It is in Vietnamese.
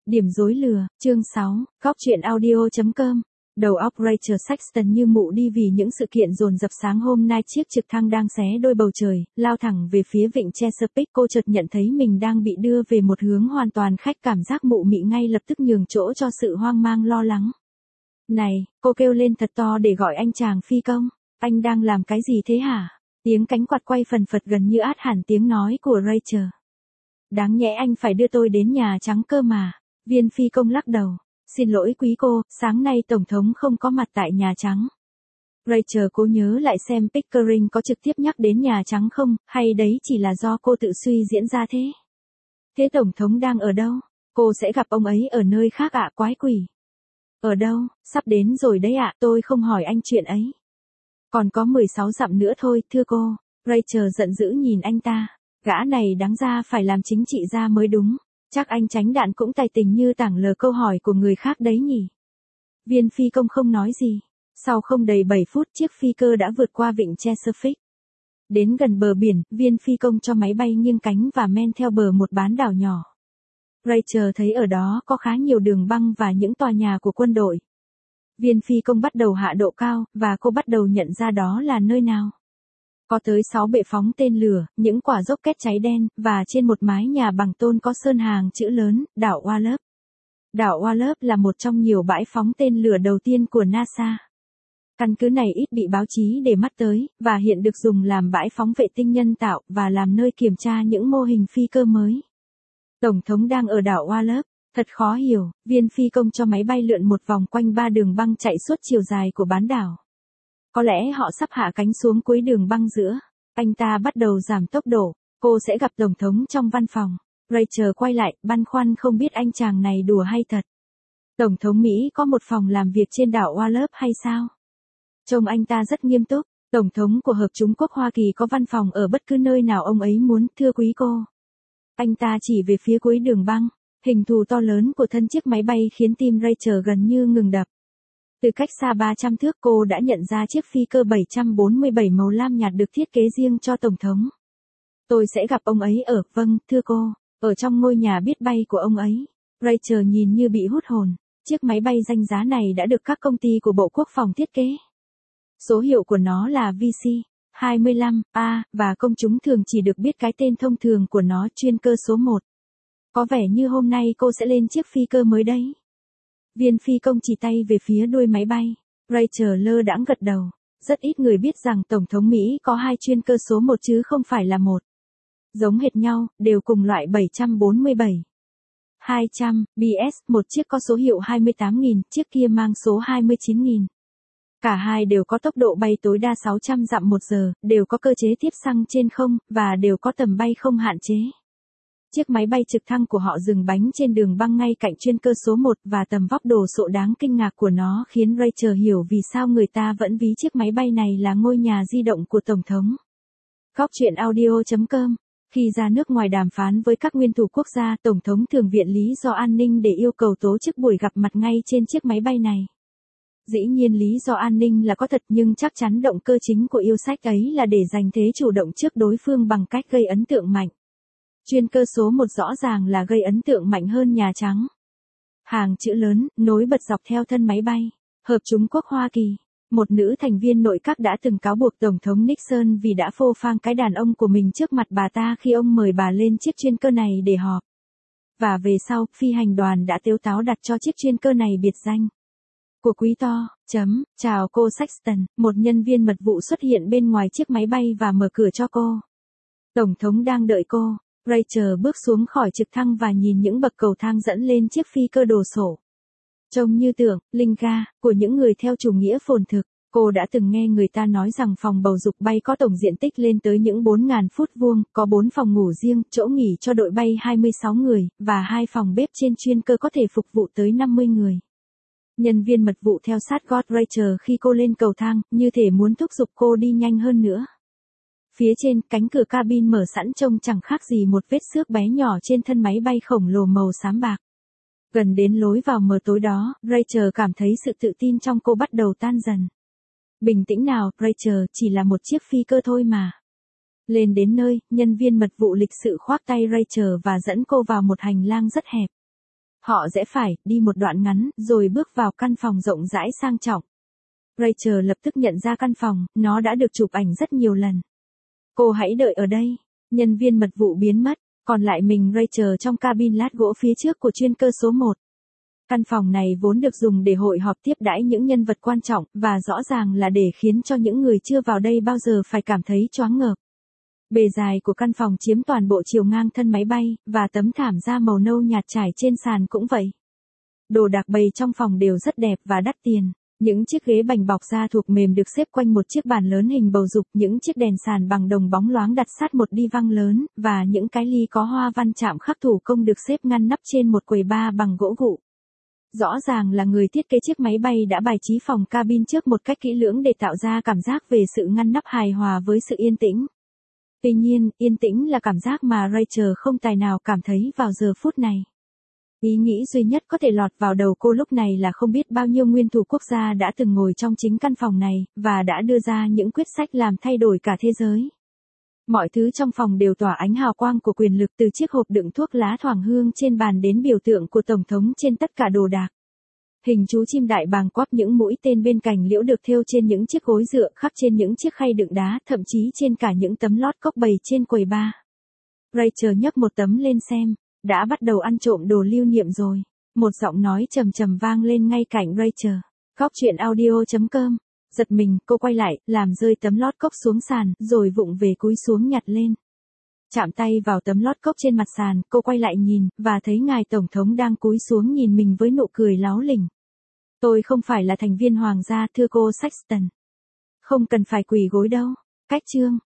Điểm rối lừa, chương 6, góc truyện audio.com. Đầu óc Rachel Sexton như mụ đi vì những sự kiện dồn dập sáng hôm nay chiếc trực thăng đang xé đôi bầu trời, lao thẳng về phía vịnh Chesapeake. Cô chợt nhận thấy mình đang bị đưa về một hướng hoàn toàn khác, cảm giác mụ mị ngay lập tức nhường chỗ cho sự hoang mang lo lắng. Này, cô kêu lên thật to để gọi anh chàng phi công. Anh đang làm cái gì thế hả? Tiếng cánh quạt quay phần phật gần như át hẳn tiếng nói của Rachel. Đáng nhẽ anh phải đưa tôi đến Nhà Trắng cơ mà. Viên phi công lắc đầu. Xin lỗi quý cô, sáng nay Tổng thống không có mặt tại Nhà Trắng. Rachel cố nhớ lại xem Pickering có trực tiếp nhắc đến Nhà Trắng không, hay đấy chỉ là do cô tự suy diễn ra thế. Thế Tổng thống đang ở đâu? Cô sẽ gặp ông ấy ở nơi khác ạ, quái quỷ. Ở đâu? Sắp đến rồi đấy ạ, tôi không hỏi anh chuyện ấy. Còn có 16 dặm nữa thôi, thưa cô. Rachel giận dữ nhìn anh ta. Gã này đáng ra phải làm chính trị gia mới đúng. Chắc anh tránh đạn cũng tài tình như tảng lờ câu hỏi của người khác đấy nhỉ. Viên phi công không nói gì. Sau không đầy 7 phút chiếc phi cơ đã vượt qua vịnh Chesapeake. Đến gần bờ biển, viên phi công cho máy bay nghiêng cánh và men theo bờ một bán đảo nhỏ. Rachel thấy ở đó có khá nhiều đường băng và những tòa nhà của quân đội. Viên phi công bắt đầu hạ độ cao, và cô bắt đầu nhận ra đó là nơi nào. Có tới 6 bệ phóng tên lửa, những quả rocket cháy đen, và trên một mái nhà bằng tôn có sơn hàng chữ lớn, đảo Wallops. Đảo Wallops là một trong nhiều bãi phóng tên lửa đầu tiên của NASA. Căn cứ này ít bị báo chí để mắt tới, và hiện được dùng làm bãi phóng vệ tinh nhân tạo, và làm nơi kiểm tra những mô hình phi cơ mới. Tổng thống đang ở đảo Wallops. Thật khó hiểu, viên phi công cho máy bay lượn một vòng quanh 3 đường băng chạy suốt chiều dài của bán đảo. Có lẽ họ sắp hạ cánh xuống cuối đường băng giữa. Anh ta bắt đầu giảm tốc độ. Cô sẽ gặp Tổng thống trong văn phòng. Rachel quay lại, băn khoăn không biết anh chàng này đùa hay thật. Tổng thống Mỹ có một phòng làm việc trên đảo Wallops hay sao? Trông anh ta rất nghiêm túc. Tổng thống của Hợp Trung Quốc Hoa Kỳ có văn phòng ở bất cứ nơi nào ông ấy muốn, thưa quý cô. Anh ta chỉ về phía cuối đường băng. Hình thù to lớn của thân chiếc máy bay khiến tim Rachel gần như ngừng đập. Từ cách xa 300 thước cô đã nhận ra chiếc phi cơ 747 màu lam nhạt được thiết kế riêng cho Tổng thống. Tôi sẽ gặp ông ấy ở, vâng, thưa cô, ở trong ngôi nhà biết bay của ông ấy. Rachel nhìn như bị hút hồn. Chiếc máy bay danh giá này đã được các công ty của Bộ Quốc phòng thiết kế. Số hiệu của nó là VC-25A, và công chúng thường chỉ được biết cái tên thông thường của nó, chuyên cơ số 1. Có vẻ như hôm nay cô sẽ lên chiếc phi cơ mới đấy. Viên phi công chỉ tay về phía đuôi máy bay. Rachel lơ đãng gật đầu. Rất ít người biết rằng Tổng thống Mỹ có 2 chuyên cơ số 1 chứ không phải là một. Giống hệt nhau, đều cùng loại 747. 200, BS, một chiếc có số hiệu 28.000, chiếc kia mang số 29.000. Cả hai đều có tốc độ bay tối đa 600 dặm một giờ, đều có cơ chế tiếp xăng trên không, và đều có tầm bay không hạn chế. Chiếc máy bay trực thăng của họ dừng bánh trên đường băng ngay cạnh chuyên cơ số 1, và tầm vóc đồ sộ đáng kinh ngạc của nó khiến Rachel hiểu vì sao người ta vẫn ví chiếc máy bay này là ngôi nhà di động của Tổng thống. Góc truyện audio.com. Khi ra nước ngoài đàm phán với các nguyên thủ quốc gia, Tổng thống thường viện lý do an ninh để yêu cầu tổ chức buổi gặp mặt ngay trên chiếc máy bay này. Dĩ nhiên lý do an ninh là có thật, nhưng chắc chắn động cơ chính của yêu sách ấy là để giành thế chủ động trước đối phương bằng cách gây ấn tượng mạnh. Chuyên cơ số 1 rõ ràng là gây ấn tượng mạnh hơn Nhà Trắng. Hàng chữ lớn, nối bật dọc theo thân máy bay. Hợp Trung Quốc Hoa Kỳ. Một nữ thành viên nội các đã từng cáo buộc Tổng thống Nixon vì đã phô phang cái đàn ông của mình trước mặt bà ta khi ông mời bà lên chiếc chuyên cơ này để họp. Và về sau, phi hành đoàn đã tếu táo đặt cho chiếc chuyên cơ này biệt danh. Của quý to, chào cô Sexton, một nhân viên mật vụ xuất hiện bên ngoài chiếc máy bay và mở cửa cho cô. Tổng thống đang đợi cô. Rachel bước xuống khỏi trực thăng và nhìn những bậc cầu thang dẫn lên chiếc phi cơ đồ sộ. Trông như tưởng, linh ga, của những người theo chủ nghĩa phồn thực. Cô đã từng nghe người ta nói rằng phòng bầu dục bay có tổng diện tích lên tới những 4.000 phút vuông, có 4 phòng ngủ riêng, chỗ nghỉ cho đội bay 26 người, và 2 phòng bếp trên chuyên cơ có thể phục vụ tới 50 người. Nhân viên mật vụ theo sát gót Rachel khi cô lên cầu thang, như thể muốn thúc giục cô đi nhanh hơn nữa. Phía trên, cánh cửa cabin mở sẵn trông chẳng khác gì một vết xước bé nhỏ trên thân máy bay khổng lồ màu xám bạc. Gần đến lối vào mờ tối đó, Rachel cảm thấy sự tự tin trong cô bắt đầu tan dần. Bình tĩnh nào, Rachel, chỉ là một chiếc phi cơ thôi mà. Lên đến nơi, nhân viên mật vụ lịch sự khoác tay Rachel và dẫn cô vào một hành lang rất hẹp. Họ rẽ phải, đi một đoạn ngắn, rồi bước vào căn phòng rộng rãi sang trọng. Rachel lập tức nhận ra căn phòng, nó đã được chụp ảnh rất nhiều lần. Cô hãy đợi ở đây. Nhân viên mật vụ biến mất, còn lại mình Rachel trong cabin lát gỗ phía trước của chuyên cơ số 1. Căn phòng này vốn được dùng để hội họp tiếp đãi những nhân vật quan trọng, và rõ ràng là để khiến cho những người chưa vào đây bao giờ phải cảm thấy choáng ngợp. Bề dài của căn phòng chiếm toàn bộ chiều ngang thân máy bay, và tấm thảm da màu nâu nhạt trải trên sàn cũng vậy. Đồ đạc bày trong phòng đều rất đẹp và đắt tiền. Những chiếc ghế bành bọc da thuộc mềm được xếp quanh một chiếc bàn lớn hình bầu dục, những chiếc đèn sàn bằng đồng bóng loáng đặt sát một đi văng lớn, và những cái ly có hoa văn chạm khắc thủ công được xếp ngăn nắp trên một quầy bar bằng gỗ gụ. Rõ ràng là người thiết kế chiếc máy bay đã bài trí phòng cabin trước một cách kỹ lưỡng để tạo ra cảm giác về sự ngăn nắp hài hòa với sự yên tĩnh. Tuy nhiên, yên tĩnh là cảm giác mà Rachel không tài nào cảm thấy vào giờ phút này. Ý nghĩ duy nhất có thể lọt vào đầu cô lúc này là không biết bao nhiêu nguyên thủ quốc gia đã từng ngồi trong chính căn phòng này, và đã đưa ra những quyết sách làm thay đổi cả thế giới. Mọi thứ trong phòng đều tỏa ánh hào quang của quyền lực, từ chiếc hộp đựng thuốc lá thoảng hương trên bàn đến biểu tượng của Tổng thống trên tất cả đồ đạc. Hình chú chim đại bàng quắp những mũi tên bên cạnh liễu được thêu trên những chiếc gối dựa, khắc trên những chiếc khay đựng đá, thậm chí trên cả những tấm lót cốc bày trên quầy bar. Rachel nhấc một tấm lên xem. Đã bắt đầu ăn trộm đồ lưu niệm rồi. Một giọng nói trầm trầm vang lên ngay cạnh Rachel. Góc chuyện audio.com. Giật mình, cô quay lại, làm rơi tấm lót cốc xuống sàn, rồi vụng về cúi xuống nhặt lên. Chạm tay vào tấm lót cốc trên mặt sàn, cô quay lại nhìn, và thấy ngài Tổng thống đang cúi xuống nhìn mình với nụ cười láo lỉnh. Tôi không phải là thành viên hoàng gia, thưa cô Sexton. Không cần phải quỳ gối đâu. Cách chương.